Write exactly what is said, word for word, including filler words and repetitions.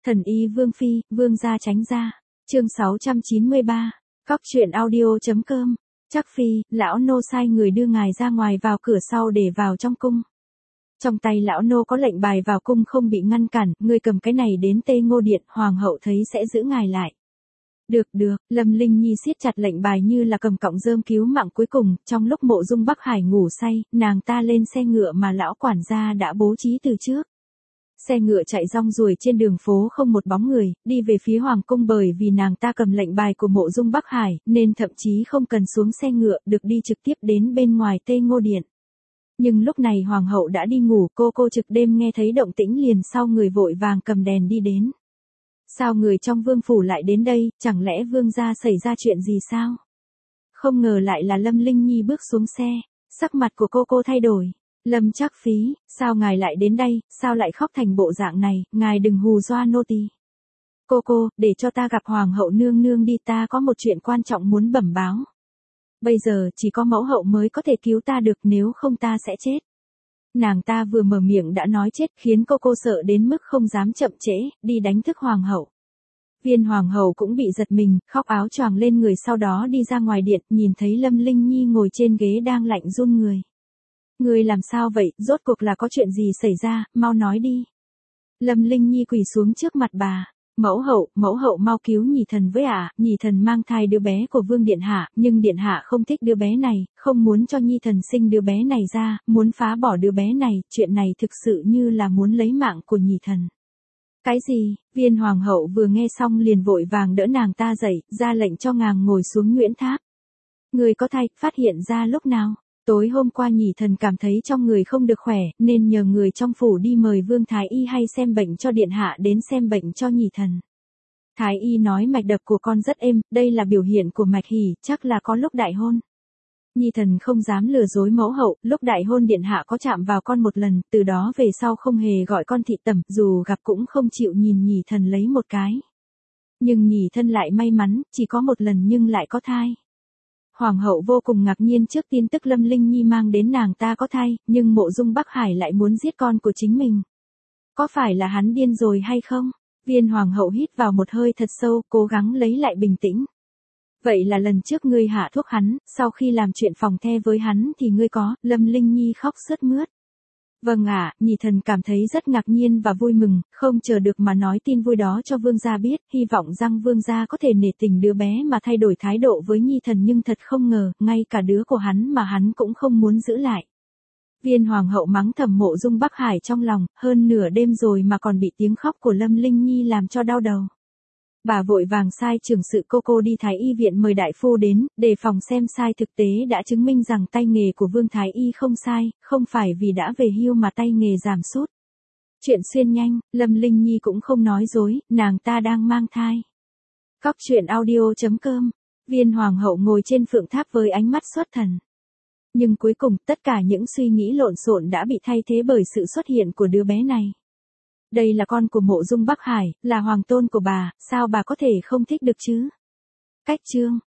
Thần y Vương Phi, Vương gia tránh ra. Chương sáu trăm chín mươi ba. Cóc truyện audio.com. Chắc Phi, lão nô sai người đưa ngài ra ngoài vào cửa sau để vào trong cung. Trong tay lão nô có lệnh bài vào cung không bị ngăn cản, ngươi cầm cái này đến Tê Ngô Điện, hoàng hậu thấy sẽ giữ ngài lại. Được được, Lâm Linh Nhi siết chặt lệnh bài như là cầm cọng rơm cứu mạng cuối cùng, trong lúc Mộ Dung Bắc Hải ngủ say, nàng ta lên xe ngựa mà lão quản gia đã bố trí từ trước. Xe ngựa chạy rong ruổi trên đường phố không một bóng người, đi về phía hoàng cung bởi vì nàng ta cầm lệnh bài của Mộ Dung Bắc Hải, nên thậm chí không cần xuống xe ngựa, được đi trực tiếp đến bên ngoài Tê Ngô Điện. Nhưng lúc này hoàng hậu đã đi ngủ, cô cô trực đêm nghe thấy động tĩnh liền sau người vội vàng cầm đèn đi đến. Sao người trong vương phủ lại đến đây, chẳng lẽ vương gia xảy ra chuyện gì sao? Không ngờ lại là Lâm Linh Nhi bước xuống xe, sắc mặt của cô cô thay đổi. Lâm Trác Phí, sao ngài lại đến đây, sao lại khóc thành bộ dạng này, ngài đừng hù dọa nô tỳ. Cô cô, để cho ta gặp hoàng hậu nương nương đi, ta có một chuyện quan trọng muốn bẩm báo. Bây giờ chỉ có mẫu hậu mới có thể cứu ta được, nếu không ta sẽ chết. Nàng ta vừa mở miệng đã nói chết khiến cô cô sợ đến mức không dám chậm trễ, đi đánh thức hoàng hậu. Viên hoàng hậu cũng bị giật mình, khóc áo choàng lên người sau đó đi ra ngoài điện, nhìn thấy Lâm Linh Nhi ngồi trên ghế đang lạnh run người. Người làm sao vậy, rốt cuộc là có chuyện gì xảy ra, mau nói đi. Lâm Linh Nhi quỳ xuống trước mặt bà. Mẫu hậu, mẫu hậu mau cứu nhị thần với ả, à. Nhị thần mang thai đứa bé của vương điện hạ, nhưng điện hạ không thích đứa bé này, không muốn cho nhi thần sinh đứa bé này ra, muốn phá bỏ đứa bé này, chuyện này thực sự như là muốn lấy mạng của nhị thần. Cái gì? Viên hoàng hậu vừa nghe xong liền vội vàng đỡ nàng ta dậy, ra lệnh cho nàng ngồi xuống Nguyễn Tháp. Người có thai, phát hiện ra lúc nào? Tối hôm qua nhị thần cảm thấy trong người không được khỏe, nên nhờ người trong phủ đi mời Vương Thái Y hay xem bệnh cho điện hạ đến xem bệnh cho nhị thần. Thái Y nói mạch đập của con rất êm, đây là biểu hiện của mạch hỉ, chắc là có lúc đại hôn. Nhị thần không dám lừa dối mẫu hậu, lúc đại hôn điện hạ có chạm vào con một lần, từ đó về sau không hề gọi con thị tẩm, dù gặp cũng không chịu nhìn nhị thần lấy một cái. Nhưng nhị thân lại may mắn, chỉ có một lần nhưng lại có thai. Hoàng hậu vô cùng ngạc nhiên trước tin tức Lâm Linh Nhi mang đến nàng ta có thai, nhưng Mộ Dung Bắc Hải lại muốn giết con của chính mình. Có phải là hắn điên rồi hay không? Viên hoàng hậu hít vào một hơi thật sâu, cố gắng lấy lại bình tĩnh. Vậy là lần trước ngươi hạ thuốc hắn, sau khi làm chuyện phòng the với hắn thì ngươi có, Lâm Linh Nhi khóc sướt mướt. Vâng ạ, à, nhị thần cảm thấy rất ngạc nhiên và vui mừng, không chờ được mà nói tin vui đó cho vương gia biết, hy vọng rằng vương gia có thể nể tình đứa bé mà thay đổi thái độ với nhi thần, nhưng thật không ngờ, ngay cả đứa của hắn mà hắn cũng không muốn giữ lại. Viên hoàng hậu mắng thầm Mộ Dung Bắc Hải trong lòng, hơn nửa đêm rồi mà còn bị tiếng khóc của Lâm Linh Nhi làm cho đau đầu. Bà vội vàng sai trưởng sự cô cô đi Thái Y viện mời đại phu đến, để phòng xem sai, thực tế đã chứng minh rằng tay nghề của Vương Thái Y không sai, không phải vì đã về hưu mà tay nghề giảm sút. Chuyện xuyên nhanh, Lâm Linh Nhi cũng không nói dối, nàng ta đang mang thai. Cóc truyện audio.com. Viên hoàng hậu ngồi trên phượng tháp với ánh mắt xuất thần. Nhưng cuối cùng, tất cả những suy nghĩ lộn xộn đã bị thay thế bởi sự xuất hiện của đứa bé này. Đây là con của Mộ Dung Bắc Hải, là hoàng tôn của bà, sao bà có thể không thích được chứ? Cách chương.